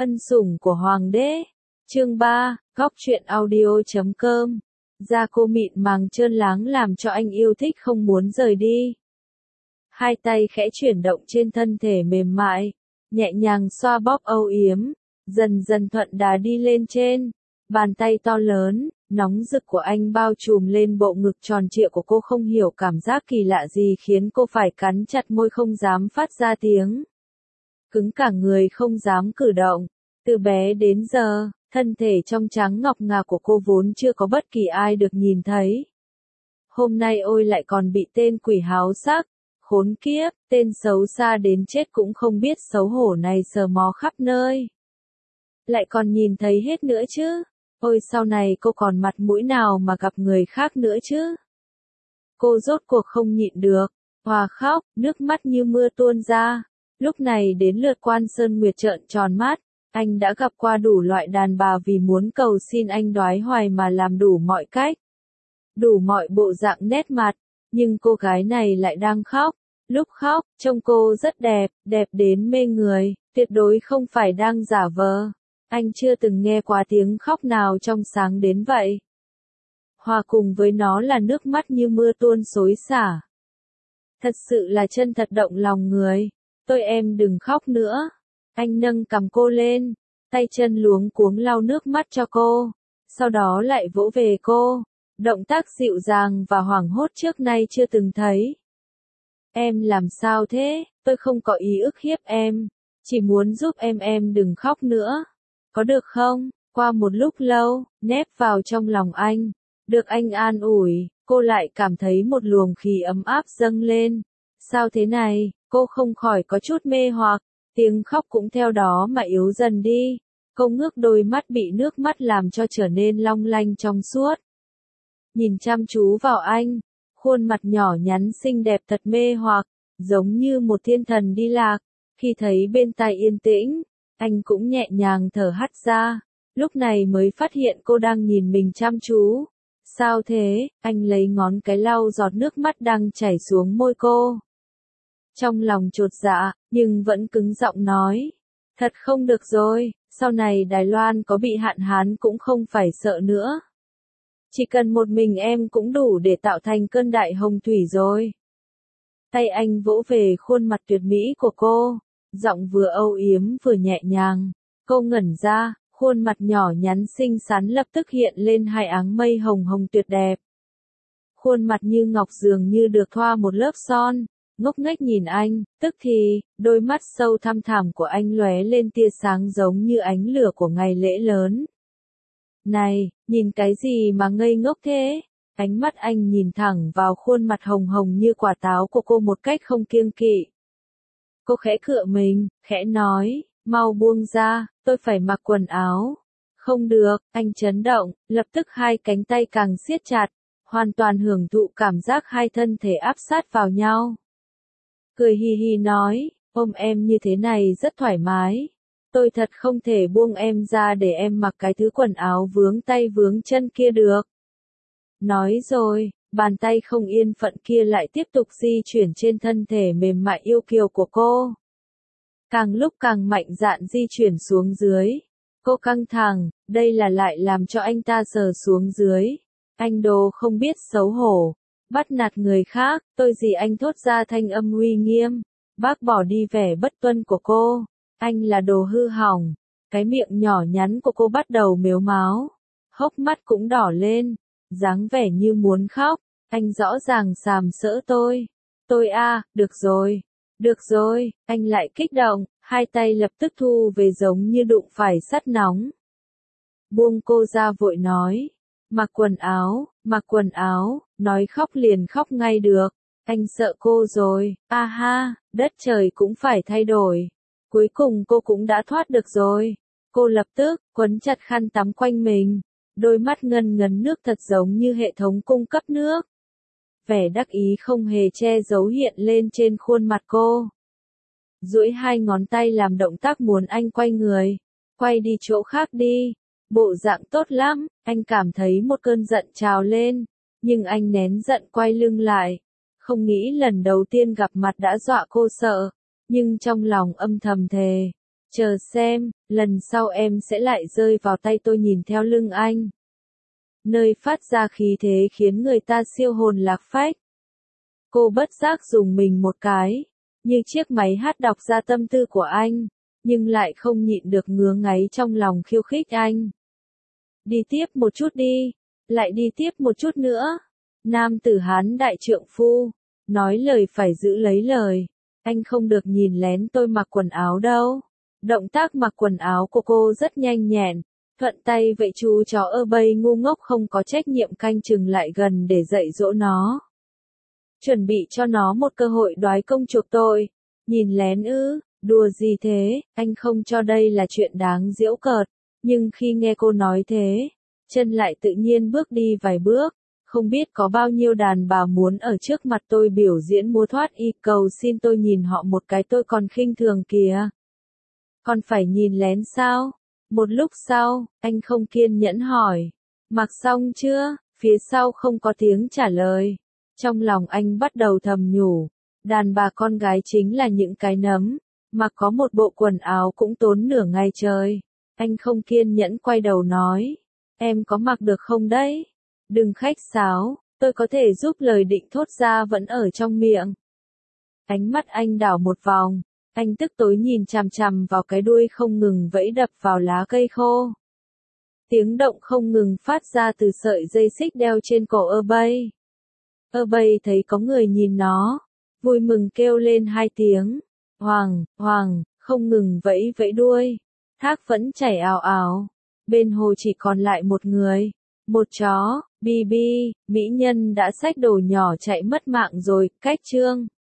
Ân sủng của Hoàng đế. Chương 3, Góc truyện audio.com. Da cô mịn màng trơn láng làm cho anh yêu thích không muốn rời đi. Hai tay khẽ chuyển động trên thân thể mềm mại, nhẹ nhàng xoa bóp âu yếm, dần dần thuận đà đi lên trên. Bàn tay to lớn, nóng rực của anh bao trùm lên bộ ngực tròn trịa của cô, không hiểu cảm giác kỳ lạ gì khiến cô phải cắn chặt môi không dám phát ra tiếng. Cứng cả người không dám cử động. Từ bé đến giờ, thân thể trong trắng ngọc ngà của cô vốn chưa có bất kỳ ai được nhìn thấy. Hôm nay ôi lại còn bị tên quỷ háo sắc, khốn kiếp, tên xấu xa đến chết cũng không biết xấu hổ này sờ mó khắp nơi. Lại còn nhìn thấy hết nữa chứ. Ôi sau này cô còn mặt mũi nào mà gặp người khác nữa chứ. Cô rốt cuộc không nhịn được, òa khóc, nước mắt như mưa tuôn ra. Lúc này đến lượt Quan Sơn Nguyệt trợn tròn mắt. Anh đã gặp qua đủ loại đàn bà vì muốn cầu xin anh đoái hoài mà làm đủ mọi cách, đủ mọi bộ dạng nét mặt, nhưng cô gái này lại đang khóc. Lúc khóc, trông cô rất đẹp, đẹp đến mê người, tuyệt đối không phải đang giả vờ. Anh chưa từng nghe qua tiếng khóc nào trong sáng đến vậy. Hòa cùng với nó là nước mắt như mưa tuôn xối xả. Thật sự là chân thật động lòng người. Tôi em đừng khóc nữa. Anh nâng cằm cô lên, tay chân luống cuống lau nước mắt cho cô, sau đó lại vỗ về cô, động tác dịu dàng và hoảng hốt trước nay chưa từng thấy. Em làm sao thế? Tôi không có ý ức hiếp em, chỉ muốn giúp em đừng khóc nữa. Có được không? Qua một lúc lâu, nép vào trong lòng anh, được anh an ủi, cô lại cảm thấy một luồng khí ấm áp dâng lên. Sao thế này? Cô không khỏi có chút mê hoặc. Tiếng khóc cũng theo đó mà yếu dần đi. Cô ngước đôi mắt bị nước mắt làm cho trở nên long lanh trong suốt. Nhìn chăm chú vào anh, khuôn mặt nhỏ nhắn xinh đẹp thật mê hoặc, giống như một thiên thần đi lạc. Khi thấy bên tai yên tĩnh, anh cũng nhẹ nhàng thở hắt ra. Lúc này mới phát hiện cô đang nhìn mình chăm chú. Sao thế? Anh lấy ngón cái lau giọt nước mắt đang chảy xuống môi cô. Trong lòng chột dạ, nhưng vẫn cứng giọng nói. Thật không được rồi, sau này Đài Loan có bị hạn hán cũng không phải sợ nữa. Chỉ cần một mình em cũng đủ để tạo thành cơn đại hồng thủy rồi. Tay anh vỗ về khuôn mặt tuyệt mỹ của cô, giọng vừa âu yếm vừa nhẹ nhàng. Cô ngẩn ra, khuôn mặt nhỏ nhắn xinh xắn lập tức hiện lên hai áng mây hồng hồng tuyệt đẹp. Khuôn mặt như ngọc dường như được thoa một lớp son. Ngốc nghếch nhìn anh, tức thì, đôi mắt sâu thăm thẳm của anh lóe lên tia sáng giống như ánh lửa của ngày lễ lớn. Này, nhìn cái gì mà ngây ngốc thế? Ánh mắt anh nhìn thẳng vào khuôn mặt hồng hồng như quả táo của cô một cách không kiêng kỵ. Cô khẽ cựa mình, khẽ nói, mau buông ra, tôi phải mặc quần áo. Không được, anh chấn động, lập tức hai cánh tay càng siết chặt, hoàn toàn hưởng thụ cảm giác hai thân thể áp sát vào nhau. Cười hi hi nói, ôm em như thế này rất thoải mái. Tôi thật không thể buông em ra để em mặc cái thứ quần áo vướng tay vướng chân kia được. Nói rồi, bàn tay không yên phận kia lại tiếp tục di chuyển trên thân thể mềm mại yêu kiều của cô. Càng lúc càng mạnh dạn di chuyển xuống dưới. Cô căng thẳng, đây là lại làm cho anh ta sờ xuống dưới. Anh đồ không biết xấu hổ. Bắt nạt người khác, tôi gì anh thốt ra thanh âm uy nghiêm, bác bỏ đi vẻ bất tuân của cô, anh là đồ hư hỏng. Cái miệng nhỏ nhắn của cô bắt đầu mếu máo, hốc mắt cũng đỏ lên, dáng vẻ như muốn khóc. Anh rõ ràng sàm sỡ tôi được rồi, anh lại kích động, hai tay lập tức thu về giống như đụng phải sắt nóng. Buông cô ra vội nói. Mặc quần áo, nói khóc liền khóc ngay được. Anh sợ cô rồi, a ha, đất trời cũng phải thay đổi. Cuối cùng cô cũng đã thoát được rồi. Cô lập tức quấn chặt khăn tắm quanh mình, đôi mắt ngân ngấn nước thật giống như hệ thống cung cấp nước. Vẻ đắc ý không hề che giấu hiện lên trên khuôn mặt cô. Duỗi hai ngón tay làm động tác muốn anh quay người, quay đi chỗ khác đi. Bộ dạng tốt lắm, anh cảm thấy một cơn giận trào lên, nhưng anh nén giận quay lưng lại. Không nghĩ lần đầu tiên gặp mặt đã dọa cô sợ, nhưng trong lòng âm thầm thề, Chờ xem, lần sau em sẽ lại rơi vào tay tôi. Nhìn theo lưng anh, nơi phát ra khí thế khiến người ta siêu hồn lạc phách. Cô bất giác dùng mình một cái, như chiếc máy hát đọc ra tâm tư của anh, nhưng lại không nhịn được ngứa ngáy trong lòng khiêu khích anh. Đi tiếp một chút đi, lại đi tiếp một chút nữa. Nam tử Hán đại trượng phu, nói lời phải giữ lấy lời. Anh không được nhìn lén tôi mặc quần áo đâu. Động tác mặc quần áo của cô rất nhanh nhẹn, thuận tay vậy chú chó Bay ngu ngốc không có trách nhiệm canh chừng lại gần để dạy dỗ nó. Chuẩn bị cho nó một cơ hội đoái công chuộc tội. Nhìn lén ư, đùa gì thế, anh không cho đây là chuyện đáng giễu cợt. Nhưng khi nghe cô nói thế, chân lại tự nhiên bước đi vài bước. Không biết có bao nhiêu đàn bà muốn ở trước mặt tôi biểu diễn múa thoát y, cầu xin tôi nhìn họ một cái tôi còn khinh thường kìa. Còn phải nhìn lén sao? Một lúc sau, anh không kiên nhẫn hỏi. Mặc xong chưa? Phía sau không có tiếng trả lời. Trong lòng anh bắt đầu thầm nhủ. Đàn bà con gái chính là những cái nấm. Mặc có một bộ quần áo cũng tốn nửa ngày trời. Anh không kiên nhẫn quay đầu nói. Em có mặc được không đấy? Đừng khách sáo, tôi có thể giúp, lời định thốt ra vẫn ở trong miệng. Ánh mắt anh đảo một vòng, anh tức tối nhìn chằm chằm vào cái đuôi không ngừng vẫy đập vào lá cây khô. Tiếng động không ngừng phát ra từ sợi dây xích đeo trên cổ Bay. Bay thấy có người nhìn nó, vui mừng kêu lên hai tiếng. Hoàng, hoàng, không ngừng vẫy vẫy đuôi. Thác vẫn chảy ào ào. Bên hồ chỉ còn lại một người. Một chó, Bi, mỹ nhân đã xách đồ nhỏ chạy mất mạng rồi. Cách chương